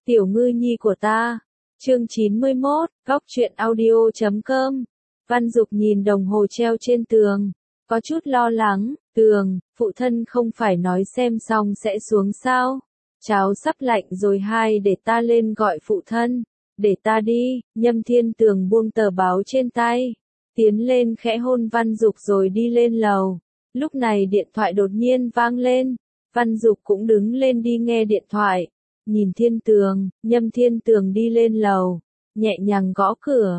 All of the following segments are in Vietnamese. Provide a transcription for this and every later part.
Tiểu ngư nhi của ta. Chương 91, góc truyện audio.com. Văn Dục nhìn đồng hồ treo trên tường, có chút lo lắng. Tường, phụ thân không phải nói xem xong sẽ xuống sao? Cháo sắp lạnh rồi, để ta lên gọi phụ thân. Để ta đi. Nhâm Thiên Tường buông tờ báo trên tay, tiến lên khẽ hôn Văn Dục rồi đi lên lầu. Lúc này điện thoại đột nhiên vang lên. Văn Dục cũng đứng lên đi nghe điện thoại. Nhìn Thiên Tường, Nhâm Thiên Tường đi lên lầu, nhẹ nhàng gõ cửa.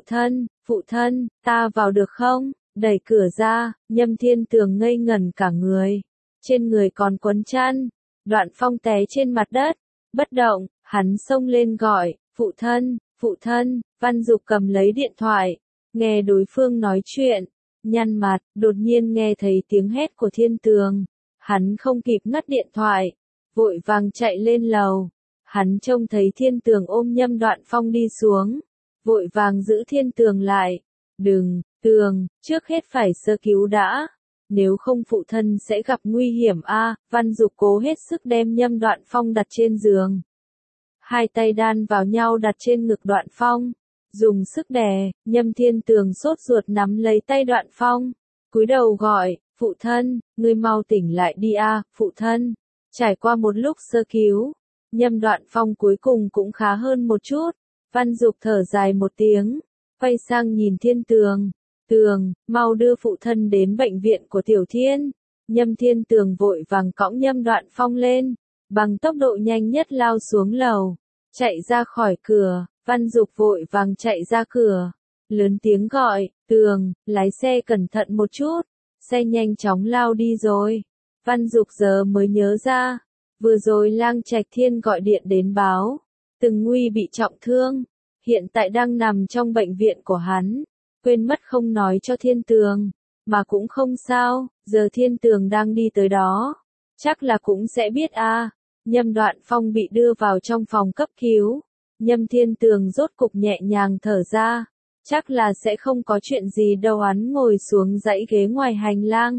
Phụ thân, ta vào được không? Đẩy cửa ra, Nhâm Thiên Tường ngây ngẩn cả người. Trên người còn quấn chăn. Đoạn Phong té trên mặt đất, bất động. Hắn xông lên gọi, phụ thân. Văn Dục cầm lấy điện thoại, nghe đối phương nói chuyện, nhăn mặt. Đột nhiên nghe thấy tiếng hét của Thiên Tường, hắn không kịp ngắt điện thoại, vội vàng chạy lên lầu. Hắn trông thấy Thiên Tường ôm Nhâm Đoạn Phong đi xuống, vội vàng giữ Thiên Tường lại. Đừng, Tường, trước hết phải sơ cứu đã, nếu không phụ thân sẽ gặp nguy hiểm a. Văn Dục cố hết sức đem Nhâm Đoạn Phong đặt trên giường. Hai tay đan vào nhau đặt trên ngực Đoạn Phong, dùng sức đè. Nhâm Thiên Tường sốt ruột nắm lấy tay Đoạn Phong, cúi đầu gọi, phụ thân, ngươi mau tỉnh lại đi a, phụ thân. Trải qua một lúc sơ cứu, Nhâm Đoạn Phong cuối cùng cũng khá hơn một chút. Văn Dục thở dài một tiếng, quay sang nhìn Thiên Tường. Tường, mau đưa phụ thân đến bệnh viện của Tiểu Thiên. Nhâm Thiên Tường vội vàng cõng Nhâm Đoạn Phong lên, bằng tốc độ nhanh nhất lao xuống lầu, chạy ra khỏi cửa. Văn Dục vội vàng chạy ra cửa, lớn tiếng gọi, Tường, lái xe cẩn thận một chút. Xe nhanh chóng lao đi rồi. Văn Dục giờ mới nhớ ra, vừa rồi Lang Trạch Thiên gọi điện đến báo, Từng Nguy bị trọng thương, hiện tại đang nằm trong bệnh viện của hắn. Quên mất không nói cho Thiên Tường, mà cũng không sao, giờ Thiên Tường đang đi tới đó, chắc là cũng sẽ biết a. Nhâm Đoạn Phong bị đưa vào trong phòng cấp cứu. Nhâm Thiên Tường rốt cục nhẹ nhàng thở ra, chắc là sẽ không có chuyện gì đâu. Hắn ngồi xuống dãy ghế ngoài hành lang,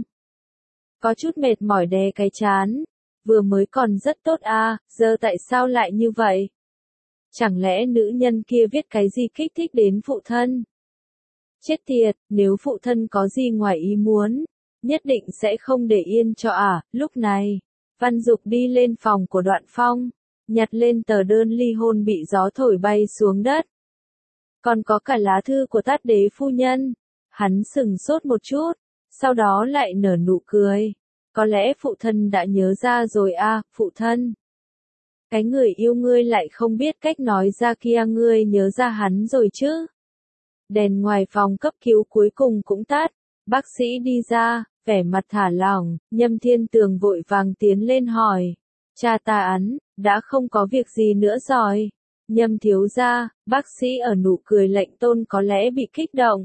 có chút mệt mỏi đè cái trán. Vừa mới còn rất tốt a, giờ tại sao lại như vậy? Chẳng lẽ nữ nhân kia viết cái gì kích thích đến phụ thân? Chết tiệt, nếu phụ thân có gì ngoài ý muốn, nhất định sẽ không để yên cho Lúc này, Văn Dục đi lên phòng của Đoạn Phong, nhặt lên tờ đơn ly hôn bị gió thổi bay xuống đất. Còn có cả lá thư của Tát Đế phu nhân. Hắn sững sốt một chút, sau đó lại nở nụ cười. Có lẽ phụ thân đã nhớ ra rồi phụ thân. Cái người yêu ngươi lại không biết cách nói ra kia, ngươi nhớ ra hắn rồi chứ? Đèn ngoài phòng cấp cứu cuối cùng cũng tắt. Bác sĩ đi ra, vẻ mặt thả lỏng. Nhâm Thiên Tường vội vàng tiến lên hỏi, cha ta đã không có việc gì nữa rồi. Nhâm thiếu gia, bác sĩ ở nụ cười lệnh tôn có lẽ bị kích động,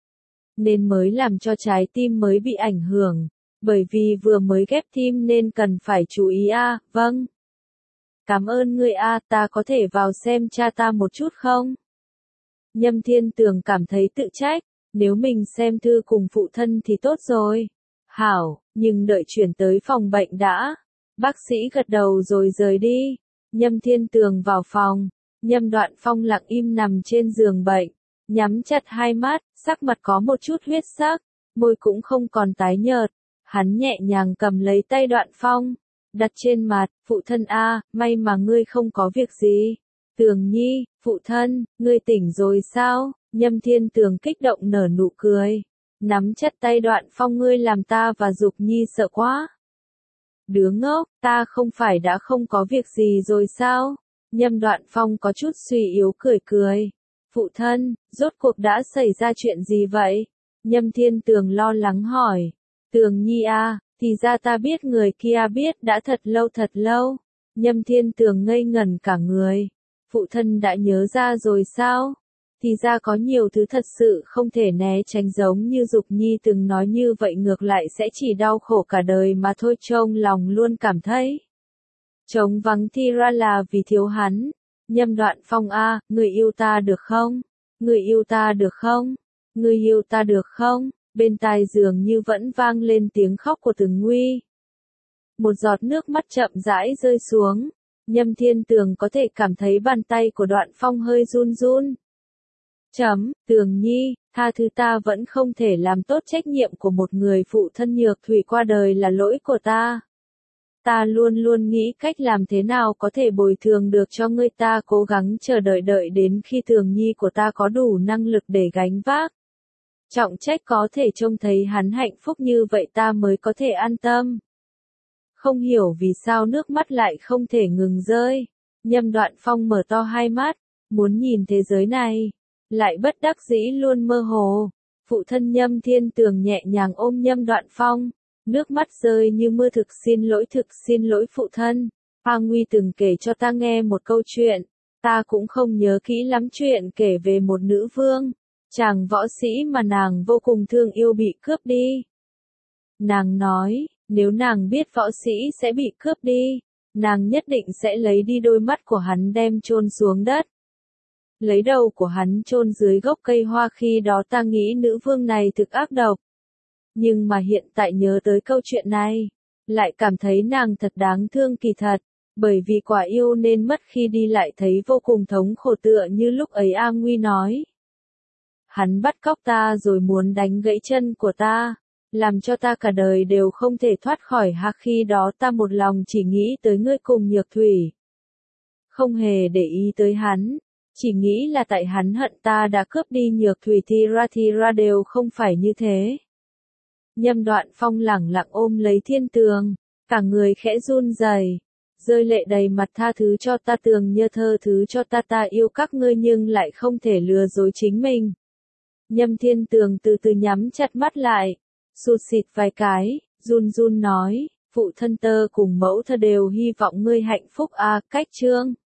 nên mới làm cho trái tim mới bị ảnh hưởng. Bởi vì vừa mới ghép tim nên cần phải chú ý vâng. Cảm ơn ngươi ta có thể vào xem cha ta một chút không? Nhâm Thiên Tường cảm thấy tự trách, nếu mình xem thư cùng phụ thân thì tốt rồi. Hảo, nhưng đợi chuyển tới phòng bệnh đã. Bác sĩ gật đầu rồi rời đi. Nhâm Thiên Tường vào phòng, Nhâm Đoạn Phong lặng im nằm trên giường bệnh, nhắm chặt hai mắt, sắc mặt có một chút huyết sắc, môi cũng không còn tái nhợt. Hắn nhẹ nhàng cầm lấy tay Đoạn Phong, đặt trên mặt, phụ thân may mà ngươi không có việc gì. Tường nhi, phụ thân, ngươi tỉnh rồi sao? Nhâm Thiên Tường kích động nở nụ cười, nắm chặt tay Đoạn Phong, ngươi làm ta và Dục nhi sợ quá. Đứa ngốc, ta không phải đã không có việc gì rồi sao? Nhâm Đoạn Phong có chút suy yếu cười. Phụ thân, rốt cuộc đã xảy ra chuyện gì vậy? Nhâm Thiên Tường lo lắng hỏi. Tường nhi thì ra ta biết người kia biết đã thật lâu. Nhâm Thiên Tường ngây ngẩn cả người. Phụ thân đã nhớ ra rồi sao? Thì ra có nhiều thứ thật sự không thể né tránh, giống như Dục nhi từng nói, như vậy ngược lại sẽ chỉ đau khổ cả đời mà thôi. Trong lòng luôn cảm thấy trống vắng, thì ra là vì thiếu hắn. Nhâm Đoạn Phong người yêu ta được không? Người yêu ta được không? Người yêu ta được không? Bên tai dường như vẫn vang lên tiếng khóc của Từng Nguy. Một giọt nước mắt chậm rãi rơi xuống. Nhâm Thiên Tường có thể cảm thấy bàn tay của Đoạn Phong hơi run run. Tường Nhi, tha thứ, ta vẫn không thể làm tốt trách nhiệm của một người phụ thân, Nhược Thủy qua đời là lỗi của ta. Ta luôn luôn nghĩ cách làm thế nào có thể bồi thường được cho ngươi, ta cố gắng chờ đợi đến khi Tường Nhi của ta có đủ năng lực để gánh vác trọng trách, có thể trông thấy hắn hạnh phúc như vậy ta mới có thể an tâm. Không hiểu vì sao nước mắt lại không thể ngừng rơi. Nhâm Đoạn Phong mở to hai mắt, muốn nhìn thế giới này, lại bất đắc dĩ luôn mơ hồ. Phụ thân Nhâm Thiên Tường nhẹ nhàng ôm Nhâm Đoạn Phong, nước mắt rơi như mưa. Thực xin lỗi phụ thân. A Nguy từng kể cho ta nghe một câu chuyện, ta cũng không nhớ kỹ lắm, chuyện kể về một nữ vương, chàng võ sĩ mà nàng vô cùng thương yêu bị cướp đi. Nàng nói, nếu nàng biết võ sĩ sẽ bị cướp đi, nàng nhất định sẽ lấy đi đôi mắt của hắn đem chôn xuống đất. Lấy đầu của hắn chôn dưới gốc cây hoa, khi đó ta nghĩ nữ vương này thực ác độc. Nhưng mà hiện tại nhớ tới câu chuyện này, lại cảm thấy nàng thật đáng thương kỳ thật, bởi vì quả yêu nên mất khi đi lại thấy vô cùng thống khổ, tựa như lúc ấy A Nguy nói. Hắn bắt cóc ta rồi muốn đánh gãy chân của ta, làm cho ta cả đời đều không thể thoát khỏi hắc, khi đó ta một lòng chỉ nghĩ tới ngươi cùng Nhược Thủy. Không hề để ý tới hắn, chỉ nghĩ là tại hắn hận ta đã cướp đi Nhược Thủy, thì ra đều không phải như thế. Nhâm Đoạn Phong lẳng lặng ôm lấy Thiên Tường, cả người khẽ run rẩy, rơi lệ đầy mặt. Tha thứ cho ta Tường Nhơ, thơ thứ cho ta, ta yêu các ngươi nhưng lại không thể lừa dối chính mình. Nhâm Thiên Tường từ từ nhắm chặt mắt lại, sụt sịt vài cái, run run nói, phụ thân tơ cùng mẫu thơ đều hy vọng ngươi hạnh phúc. Cách chương